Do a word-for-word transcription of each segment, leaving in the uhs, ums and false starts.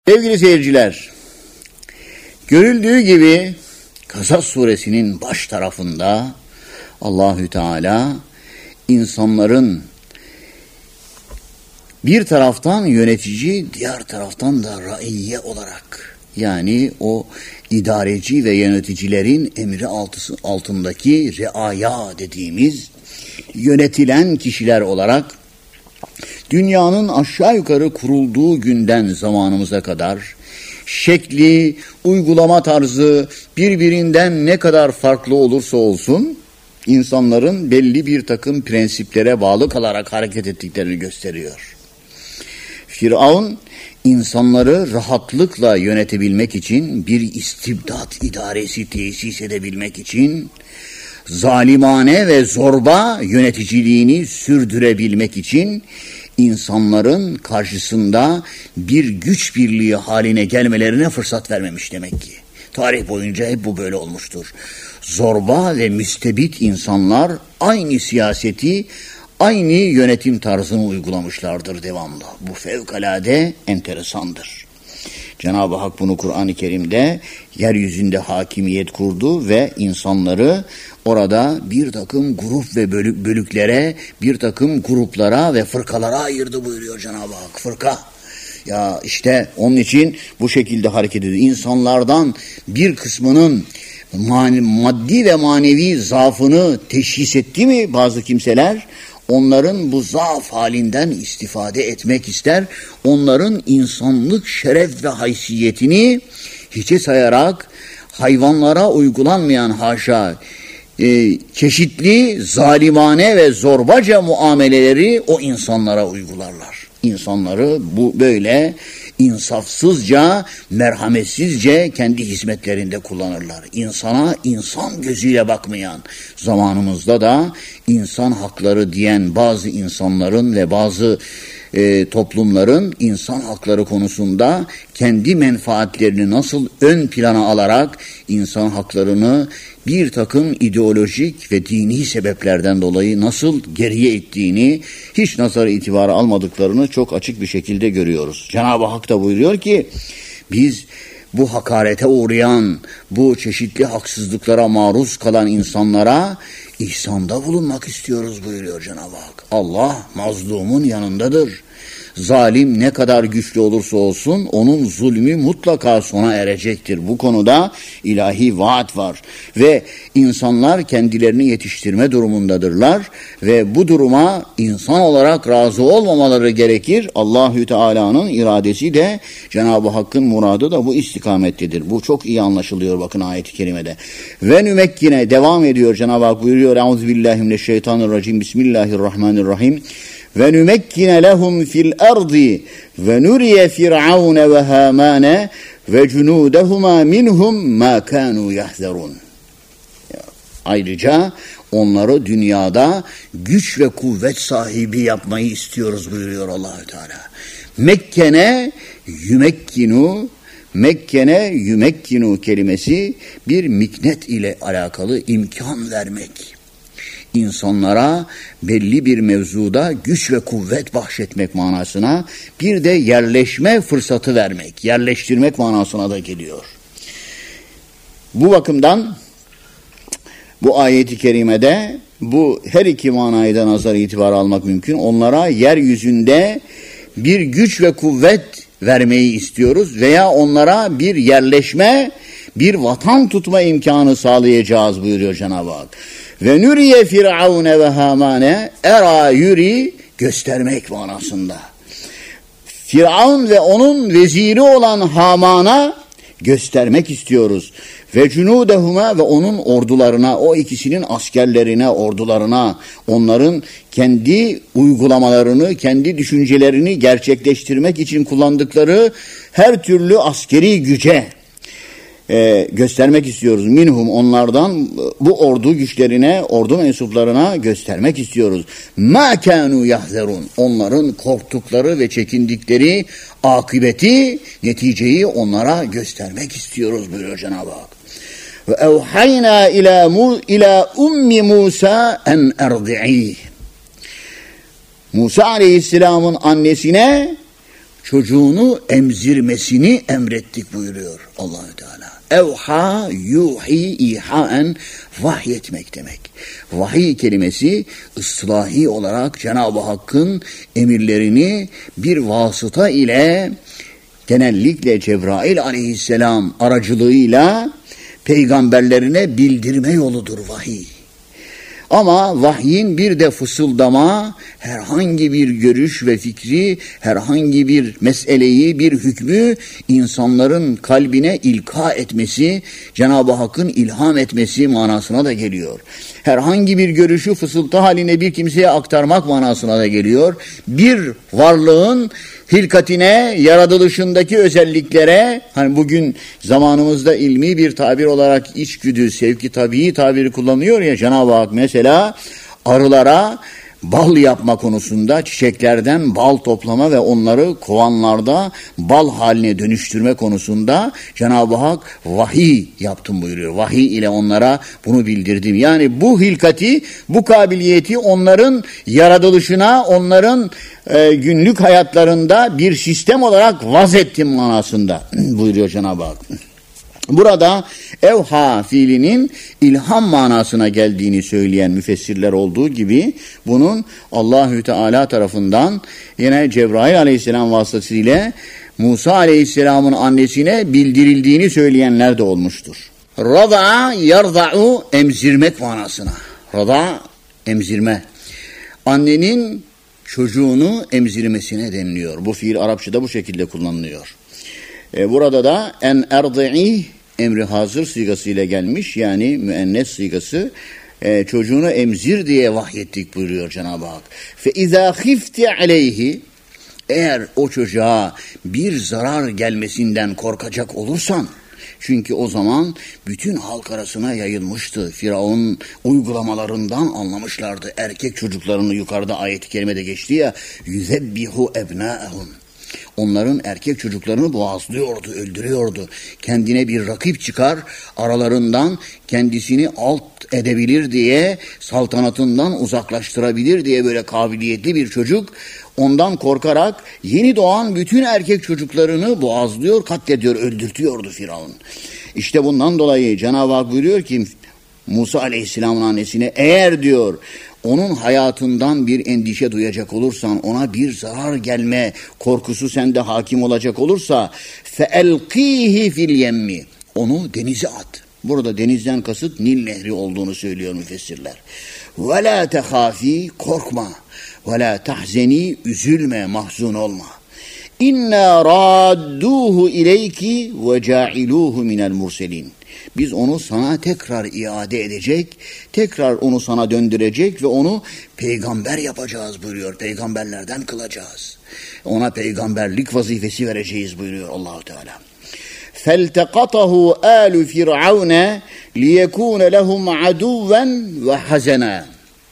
Sevgili seyirciler, görüldüğü gibi Kasas suresinin baş tarafında Allahü Teala insanların bir taraftan yönetici, diğer taraftan da raiye olarak, yani o idareci ve yöneticilerin emri altındaki reaya dediğimiz yönetilen kişiler olarak dünyanın aşağı yukarı kurulduğu günden zamanımıza kadar şekli, uygulama tarzı birbirinden ne kadar farklı olursa olsun insanların belli bir takım prensiplere bağlı kalarak hareket ettiklerini gösteriyor. Firavun insanları rahatlıkla yönetebilmek için, bir istibdat idaresi tesis edebilmek için, zalimane ve zorba yöneticiliğini sürdürebilmek için insanların karşısında bir güç birliği haline gelmelerine fırsat vermemiş demek ki. Tarih boyunca hep bu böyle olmuştur. Zorba ve müstebit insanlar aynı siyaseti, aynı yönetim tarzını uygulamışlardır devamlı. Bu fevkalade enteresandır. Cenab-ı Hak bunu Kur'an-ı Kerim'de yeryüzünde hakimiyet kurdu ve insanları orada bir takım grup ve bölük, bölüklere, bir takım gruplara ve fırkalara ayırdı buyuruyor Cenab-ı Hak. Fırka. Ya işte onun için bu şekilde hareket ediyor. İnsanlardan bir kısmının mani, maddi ve manevi zaafını teşhis etti mi bazı kimseler? Onların bu zaaf halinden istifade etmek ister. Onların insanlık, şeref ve haysiyetini hiçe sayarak hayvanlara uygulanmayan haşa e, çeşitli zalimane ve zorbaca muameleleri o insanlara uygularlar. İnsanları bu böyle insafsızca, merhametsizce kendi hizmetlerinde kullanırlar. İnsana insan gözüyle bakmayan, zamanımızda da insan hakları diyen bazı insanların ve bazı e, toplumların insan hakları konusunda kendi menfaatlerini nasıl ön plana alarak insan haklarını bir takım ideolojik ve dini sebeplerden dolayı nasıl geriye ittiğini, hiç nazara itibara almadıklarını çok açık bir şekilde görüyoruz. Cenab-ı Hak da buyuruyor ki biz bu hakarete uğrayan, bu çeşitli haksızlıklara maruz kalan insanlara ihsanda bulunmak istiyoruz buyuruyor Cenab-ı Hak. Allah mazlumun yanındadır. Zalim ne kadar güçlü olursa olsun onun zulmü mutlaka sona erecektir. Bu konuda ilahi vaat var ve insanlar kendilerini yetiştirme durumundadırlar ve bu duruma insan olarak razı olmamaları gerekir. Allahü Teala'nın iradesi de, Cenab-ı Hakk'ın muradı da bu istikamettedir. Bu çok iyi anlaşılıyor bakın ayet-i kerimede. Ve nümekkine devam ediyor Cenab-ı Hak buyuruyor. Euzubillahimineşşeytanirracim. Bismillahirrahmanirrahim. Ve nümekkine lehum fil ardi ve nuriye firavun ve hamane ve cunudehuma minhum ma kanu yahzerun. Ayrıca onları dünyada güç ve kuvvet sahibi yapmayı istiyoruz buyuruyor Allahü Teala. Mekkene yümekkinu, Mekkene yümekkinu kelimesi bir miknet ile alakalı, imkan vermek. İnsanlara belli bir mevzuda güç ve kuvvet bahşetmek manasına, bir de yerleşme fırsatı vermek, yerleştirmek manasına da geliyor. Bu bakımdan bu ayet-i kerimede bu her iki manayı da nazar itibar almak mümkün. Onlara yeryüzünde bir güç ve kuvvet vermeyi istiyoruz veya onlara bir yerleşme, bir vatan tutma imkanı sağlayacağız buyuruyor Cenab-ı Hak. Ve nuriye firavune ve hamane, era yuri, göstermek manasında. Firavun ve onun veziri olan Haman'a göstermek istiyoruz. Ve cunudehuma, ve onun ordularına, o ikisinin askerlerine, ordularına, onların kendi uygulamalarını, kendi düşüncelerini gerçekleştirmek için kullandıkları her türlü askeri güce Ee, göstermek istiyoruz. Minhum, onlardan, bu ordu güçlerine, ordu mensuplarına göstermek istiyoruz. Ma kanu yahzerun, onların korktukları ve çekindikleri akıbeti, neticeyi onlara göstermek istiyoruz buyuruyor Cenab-ı Hak. Ve evhayna ila mu ila ummi Musa en erdi'i. Musa Aleyhisselam'ın annesine çocuğunu emzirmesini emrettik buyuruyor Allah-u Teala. Evha yuhi ihaen, vahyetmek demek. Vahiy kelimesi ıslahi olarak Cenab-ı Hakk'ın emirlerini bir vasıta ile, genellikle Cebrail aleyhisselam aracılığıyla peygamberlerine bildirme yoludur vahiy. Ama vahyin bir de fısıldama, herhangi bir görüş ve fikri, herhangi bir meseleyi, bir hükmü insanların kalbine ilka etmesi, Cenab-ı Hakk'ın ilham etmesi manasına da geliyor. Herhangi bir görüşü fısıltı haline bir kimseye aktarmak manasına da geliyor. Bir varlığın hilkatine, yaratılışındaki özelliklere, hani bugün zamanımızda ilmi bir tabir olarak içgüdü, sevki tabii tabiri kullanıyor ya Cenab-ı Hak, mesela arılara bal yapma konusunda, çiçeklerden bal toplama ve onları kovanlarda bal haline dönüştürme konusunda Cenab-ı Hak vahiy yaptım buyuruyor. Vahiy ile onlara bunu bildirdim. Yani bu hilkati, bu kabiliyeti onların yaratılışına, onların e, günlük hayatlarında bir sistem olarak vazettim manasında buyuruyor Cenab-ı Hak. Burada evha fiilinin ilham manasına geldiğini söyleyen müfessirler olduğu gibi bunun Allahü Teala tarafından yine Cebrail aleyhisselam vasıtasıyla Musa aleyhisselamın annesine bildirildiğini söyleyenler de olmuştur. Rada yarda'u, emzirmek manasına. Rada emzirme. Annenin çocuğunu emzirmesine deniliyor. Bu fiil Arapçada bu şekilde kullanılıyor. E, burada da en erdi'i emri hazır sigasıyla gelmiş, yani müennes sigası, e, çocuğunu emzir diye vahyettik buyuruyor Cenab-ı Hak. Fe izâ khifti aleyhi, eğer o çocuğa bir zarar gelmesinden korkacak olursan, çünkü o zaman bütün halk arasına yayılmıştı. Firavun uygulamalarından anlamışlardı. Erkek çocuklarını, yukarıda ayet-i kerimede geçti ya, yüzebbihu ebnâehum, onların erkek çocuklarını boğazlıyordu, öldürüyordu. Kendine bir rakip çıkar, aralarından kendisini alt edebilir diye, saltanatından uzaklaştırabilir diye böyle kabiliyetli bir çocuk, ondan korkarak yeni doğan bütün erkek çocuklarını boğazlıyor, katlediyor, öldürtüyordu Firavun. İşte bundan dolayı Cenab-ı Hak buyuruyor ki Musa Aleyhisselam'ın annesine, eğer diyor onun hayatından bir endişe duyacak olursan, ona bir zarar gelme korkusu sende hakim olacak olursa, فَاَلْقِيهِ فِي الْيَمِّ, onu denize at. Burada denizden kasıt Nil Nehri olduğunu söylüyor müfessirler. وَلَا تَخَافِي, korkma. وَلَا تَحْزَنِي, üzülme, mahzun olma. İnna radduhu ileyki ve ca'iluhu minel murselin. Biz onu sana tekrar iade edecek, tekrar onu sana döndürecek ve onu peygamber yapacağız buyuruyor. Peygamberlerden kılacağız. Ona peygamberlik vazifesi vereceğiz buyuruyor Allah-u Teala. فَالْتَقَطَهُ آلُ فِرْعَوْنَ لِيَكُونَ لَهُمْ عَدُوًّا وَحَزَنًا.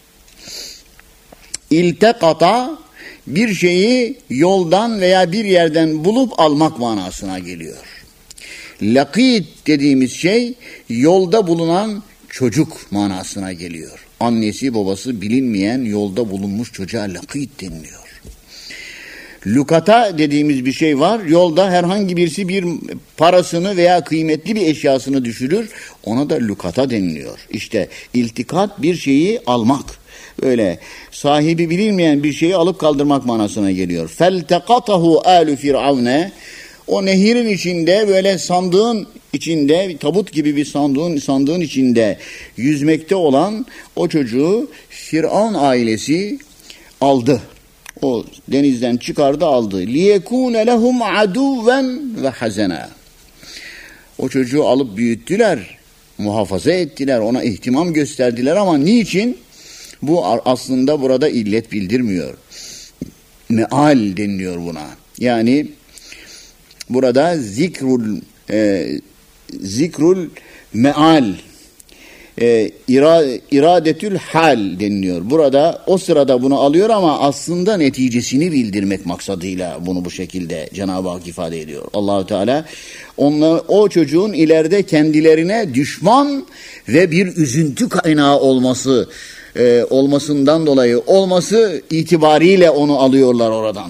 İltekata, bir şeyi yoldan veya bir yerden bulup almak manasına geliyor. Lakit dediğimiz şey yolda bulunan çocuk manasına geliyor. Annesi babası bilinmeyen yolda bulunmuş çocuğa lakit deniliyor. Lukata dediğimiz bir şey var. Yolda herhangi birisi bir parasını veya kıymetli bir eşyasını düşürür. Ona da lukata deniliyor. İşte iltikat, bir şeyi almak. Böyle sahibi bilinmeyen bir şeyi alıp kaldırmak manasına geliyor. فَالْتَقَطَهُ آلُ فِرْعَوْنَ. O nehirin içinde, böyle sandığın içinde, tabut gibi bir sandığın sandığın içinde yüzmekte olan o çocuğu Firavun ailesi aldı. O denizden çıkardı, aldı. لِيَكُونَ لَهُمْ عَدُوًّا وَحَزَنًا. O çocuğu alıp büyüttüler, muhafaza ettiler, ona ihtimam gösterdiler ama niçin? Bu aslında burada illet bildirmiyor. Meal deniliyor buna. Yani burada zikrul e, zikrul meal e, ira, iradetül hal deniliyor. Burada o sırada bunu alıyor ama aslında neticesini bildirmek maksadıyla bunu bu şekilde Cenab-ı Hak ifade ediyor. Allah-u Teala onlar, o çocuğun ileride kendilerine düşman ve bir üzüntü kaynağı olması e, olmasından dolayı olması itibariyle onu alıyorlar oradan.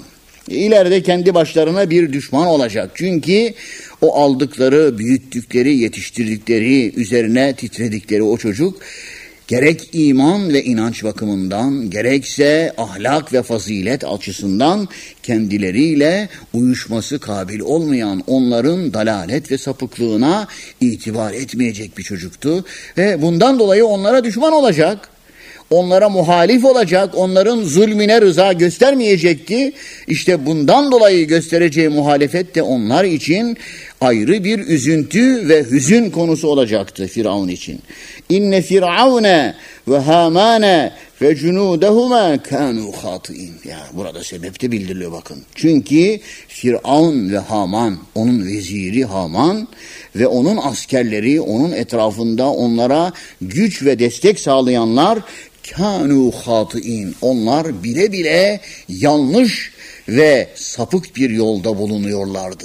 İleride kendi başlarına bir düşman olacak. Çünkü o aldıkları, büyüttükleri, yetiştirdikleri, üzerine titredikleri o çocuk gerek iman ve inanç bakımından, gerekse ahlak ve fazilet açısından kendileriyle uyuşması kabil olmayan, onların dalalet ve sapıklığına itibar etmeyecek bir çocuktu. Ve bundan dolayı onlara düşman olacak. Onlara muhalif olacak, onların zulmüne rıza göstermeyecekti. İşte bundan dolayı göstereceği muhalefet de onlar için ayrı bir üzüntü ve hüzün konusu olacaktı Firavun için. İnne firavune ve hamane ve cunudehuma kanu hatiin. Ya burada sebep de bildiriliyor bakın. Çünkü Firavun ve Haman, onun veziri Haman ve onun askerleri, onun etrafında onlara güç ve destek sağlayanlar kanu hatiin. Onlar bile bile yanlış ve sapık bir yolda bulunuyorlardı.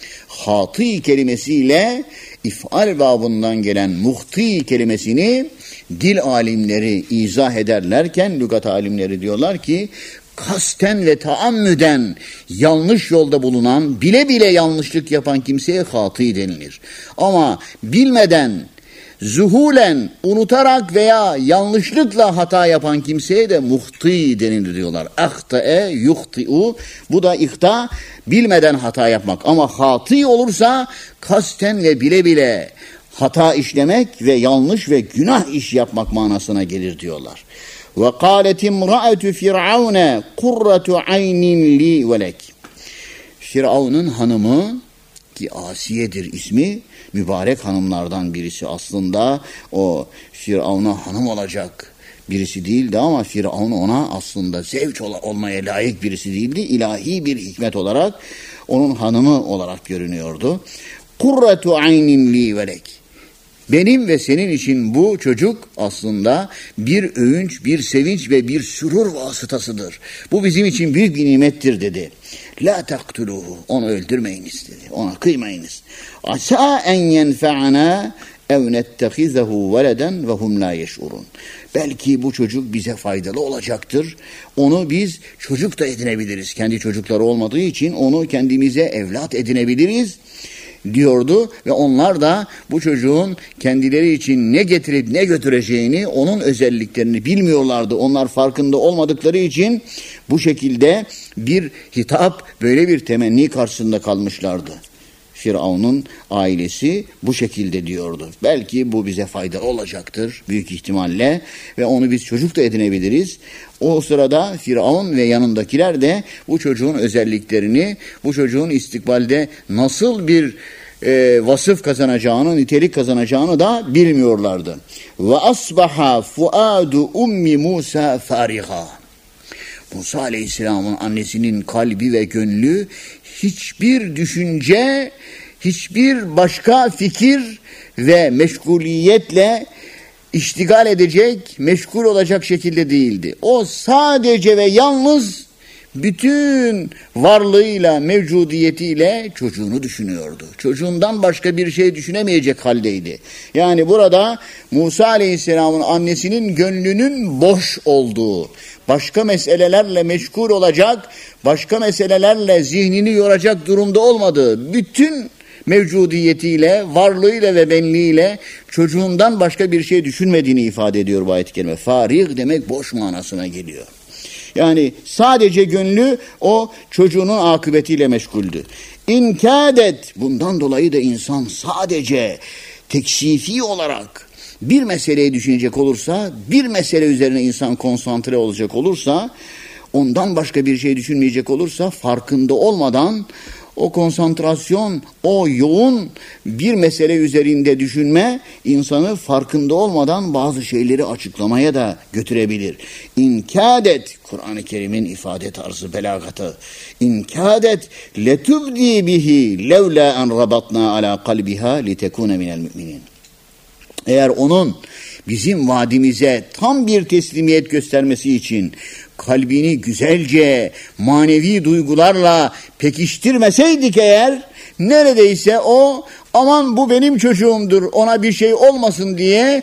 Hati kelimesiyle if'al babından gelen muhti kelimesini dil alimleri izah ederlerken lügat alimleri diyorlar ki kasten ve taammüden yanlış yolda bulunan, bile bile yanlışlık yapan kimseye hati denilir. Ama bilmeden, zuhulen, unutarak veya yanlışlıkla hata yapan kimseye de muhti denilir diyorlar. Ahtae yuhti'u, bu da ihta, bilmeden hata yapmak. Ama hati olursa kasten ve bile bile hata işlemek ve yanlış ve günah iş yapmak manasına gelir diyorlar. Ve kâlet imra'atu firavune kurratu aynin li velek. Firavun'un hanımı ki Asiye'dir ismi, mübarek hanımlardan birisi aslında. O Firavun'a hanım olacak birisi değildi ama Firavun ona aslında zevç ol- olmaya layık birisi değildi. İlahi bir hikmet olarak onun hanımı olarak görünüyordu. Kurratu aynin li velek. Benim ve senin için bu çocuk aslında bir övünç, bir sevinç ve bir sürur vasıtasıdır. Bu bizim için büyük bir nimettir dedi. La taktuluhu, onu öldürmeyiniz dedi. Ona kıymayınız. Asa en yenfe'ana ev nettehizehu veleden ve hum la yeş'urun. Belki bu çocuk bize faydalı olacaktır. Onu biz çocuk da edinebiliriz. Kendi çocukları olmadığı için onu kendimize evlat edinebiliriz diyordu ve onlar da bu çocuğun kendileri için ne getirip ne götüreceğini, onun özelliklerini bilmiyorlardı. Onlar farkında olmadıkları için bu şekilde bir hitap, böyle bir temenni karşısında kalmışlardı. Firavun'un ailesi bu şekilde diyordu. Belki bu bize faydalı olacaktır büyük ihtimalle ve onu biz çocuk da edinebiliriz. O sırada Firavun ve yanındakiler de bu çocuğun özelliklerini, bu çocuğun istikbalde nasıl bir e, vasıf kazanacağını, nitelik kazanacağını da bilmiyorlardı. Ve asbaha fuadu ummi Musa fariha. Musa Aleyhisselam'ın annesinin kalbi ve gönlü hiçbir düşünce, hiçbir başka fikir ve meşguliyetle iştigal edecek, meşgul olacak şekilde değildi. O sadece ve yalnız bütün varlığıyla, mevcudiyetiyle çocuğunu düşünüyordu. Çocuğundan başka bir şey düşünemeyecek haldeydi. Yani burada Musa Aleyhisselam'ın annesinin gönlünün boş olduğu, başka meselelerle meşgul olacak, başka meselelerle zihnini yoracak durumda olmadığı, bütün mevcudiyetiyle, varlığıyla ve benliğiyle çocuğundan başka bir şey düşünmediğini ifade ediyor bu ayet-i kerime. Farih demek boş manasına geliyor. Yani sadece gönlü o çocuğunun akıbetiyle meşguldü. İnkâdet, bundan dolayı da insan sadece teksifi olarak bir meseleyi düşünecek olursa, bir mesele üzerine insan konsantre olacak olursa, ondan başka bir şey düşünmeyecek olursa farkında olmadan o konsantrasyon, o yoğun bir mesele üzerinde düşünme insanı farkında olmadan bazı şeyleri açıklamaya da götürebilir. İnkâdet, Kur'an-ı Kerim'in ifade tarzı, belagatı. İnkâdet letubdi bihi levlâ en rabatnâ alâ kalbiha litekûne minel müminin. Eğer onun bizim vaadimize tam bir teslimiyet göstermesi için kalbini güzelce manevi duygularla pekiştirmeseydik eğer, neredeyse o aman bu benim çocuğumdur, ona bir şey olmasın diye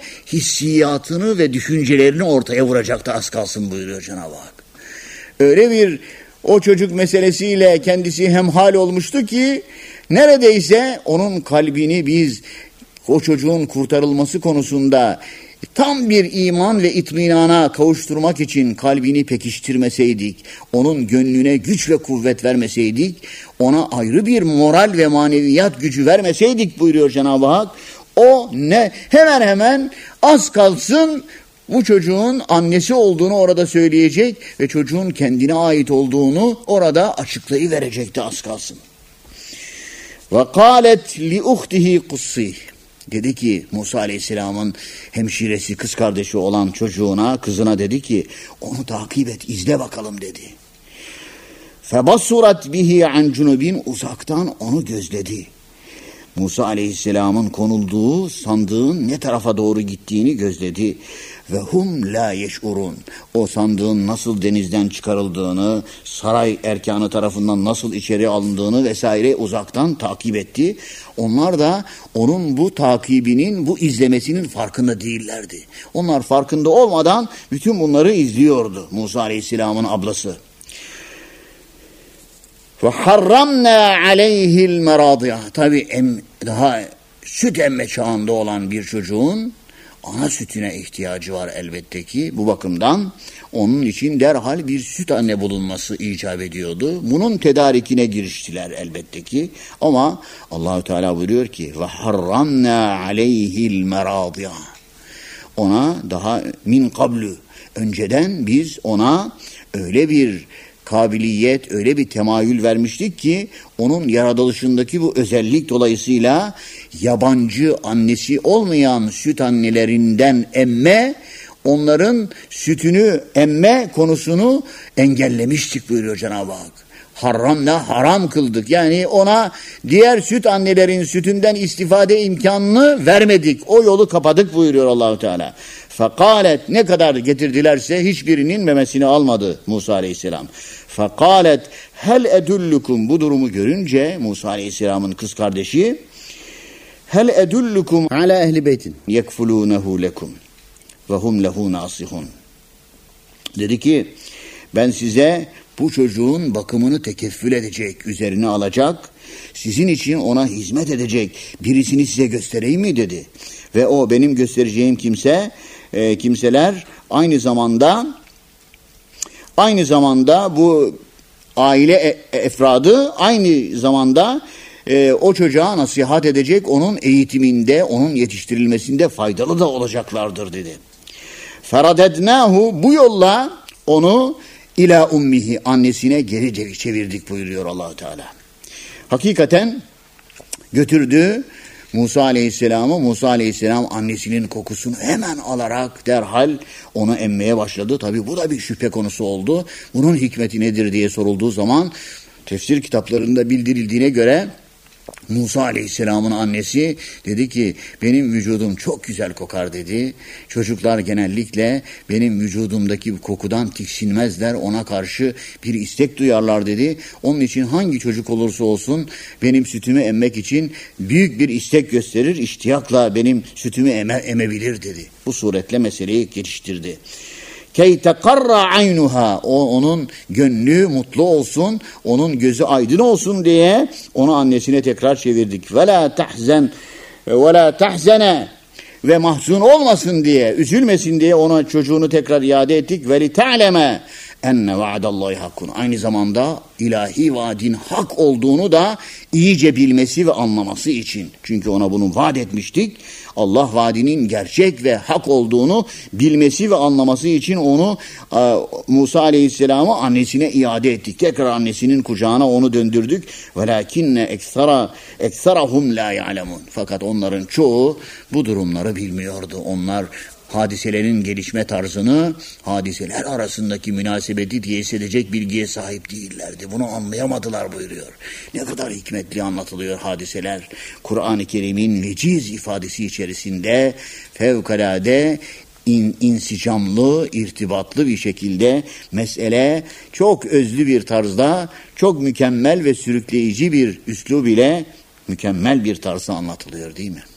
hissiyatını ve düşüncelerini ortaya vuracaktı, az kalsın buyuruyor Cenab-ı Hak. Öyle bir o çocuk meselesiyle kendisi hemhal olmuştu ki neredeyse onun kalbini biz o çocuğun kurtarılması konusunda tam bir iman ve itminana kavuşturmak için kalbini pekiştirmeseydik, onun gönlüne güç ve kuvvet vermeseydik, ona ayrı bir moral ve maneviyat gücü vermeseydik buyuruyor Cenab-ı Hak, o ne hemen hemen az kalsın bu çocuğun annesi olduğunu orada söyleyecek ve çocuğun kendine ait olduğunu orada açıklayıverecekti az kalsın. Ve kâlet li uhtihi kussih. Dedi ki Musa Aleyhisselam'ın hemşiresi, kız kardeşi olan çocuğuna, kızına dedi ki onu takip et, izle bakalım dedi. Febassurat bihi an cunubin, uzaktan onu gözledi. Musa Aleyhisselam'ın konulduğu sandığın ne tarafa doğru gittiğini gözledi. Ve hum la yeş'urun. O sandığın nasıl denizden çıkarıldığını, saray erkanı tarafından nasıl içeri alındığını vesaire uzaktan takip etti. Onlar da onun bu takibinin, bu izlemesinin farkında değillerdi. Onlar farkında olmadan bütün bunları izliyordu Musa Aleyhisselam'ın ablası. Ve harramna aleyhil meradiya. Tabi em, daha süt emme çağında olan bir çocuğun ana sütüne ihtiyacı var elbette ki. Bu bakımdan onun için derhal bir süt anne bulunması icap ediyordu. Bunun tedarikine giriştiler elbette ki. Ama Allahu Teala buyuruyor ki ve harramna aleyhil meradiya. Ona daha min kablu, önceden biz ona öyle bir kabiliyet, öyle bir temayül vermiştik ki onun yaratılışındaki bu özellik dolayısıyla yabancı annesi olmayan süt annelerinden emme, onların sütünü emme konusunu engellemiştik buyuruyor Cenab-ı Hak. Haramla haram kıldık. Yani ona diğer süt annelerin sütünden istifade imkanını vermedik. O yolu kapadık buyuruyor Allahu Teala. Fekalet, ne kadar getirdilerse hiçbirinin memesini almadı Musa Aleyhisselam. Fekalet hel edullukum, bu durumu görünce Musa Aleyhisselam'ın kız kardeşi, hel edullukum ala ehli beytin yekfulunehu lekum ve hum lehu nasihun. Dedi ki ben size bu çocuğun bakımını tekeffül edecek, üzerine alacak, sizin için ona hizmet edecek birisini size göstereyim mi dedi. Ve o benim göstereceğim kimse, e, kimseler aynı zamanda aynı zamanda bu aile e, efradı aynı zamanda e, o çocuğa nasihat edecek, onun eğitiminde, onun yetiştirilmesinde faydalı da olacaklardır dedi. Feradednahu, bu yolla onu İlâ ummihi, annesine geri çevirdik buyuruyor Allah-u Teala. Hakikaten götürdü Musa Aleyhisselam'ı. Musa Aleyhisselam annesinin kokusunu hemen alarak derhal onu emmeye başladı. Tabi bu da bir şüphe konusu oldu. Bunun hikmeti nedir diye sorulduğu zaman tefsir kitaplarında bildirildiğine göre Musa Aleyhisselam'ın annesi dedi ki benim vücudum çok güzel kokar dedi. Çocuklar genellikle benim vücudumdaki kokudan tiksinmezler, ona karşı bir istek duyarlar dedi. Onun için hangi çocuk olursa olsun benim sütümü emmek için büyük bir istek gösterir, iştiyakla benim sütümü eme, emebilir dedi. Bu suretle meseleyi geliştirdi. Key tekarra aynuha, o onun gönlü mutlu olsun, onun gözü aydın olsun diye onu annesine tekrar çevirdik. Ve la tahzen ve la tahzene, ve mahzun olmasın diye, üzülmesin diye ona çocuğunu tekrar iade ettik. Ve li ta'leme enne va'dallahi hakkun, aynı zamanda ilahi vaadin hak olduğunu da iyice bilmesi ve anlaması için. Çünkü ona bunu vaat etmiştik. Allah vaadinin gerçek ve hak olduğunu bilmesi ve anlaması için onu Musa Aleyhisselam'ı annesine iade ettik. Tekrar annesinin kucağına onu döndürdük. Velakinne eksara eksarahum la ya'lemun. Fakat onların çoğu bu durumları bilmiyordu. Onlar hadiselerin gelişme tarzını, hadiseler arasındaki münasebeti teyit edecek bilgiye sahip değillerdi. Bunu anlayamadılar buyuruyor. Ne kadar hikmetli anlatılıyor hadiseler. Kur'an-ı Kerim'in veciz ifadesi içerisinde fevkalade in, insicamlı, irtibatlı bir şekilde mesele çok özlü bir tarzda, çok mükemmel ve sürükleyici bir üslub ile mükemmel bir tarzda anlatılıyor değil mi?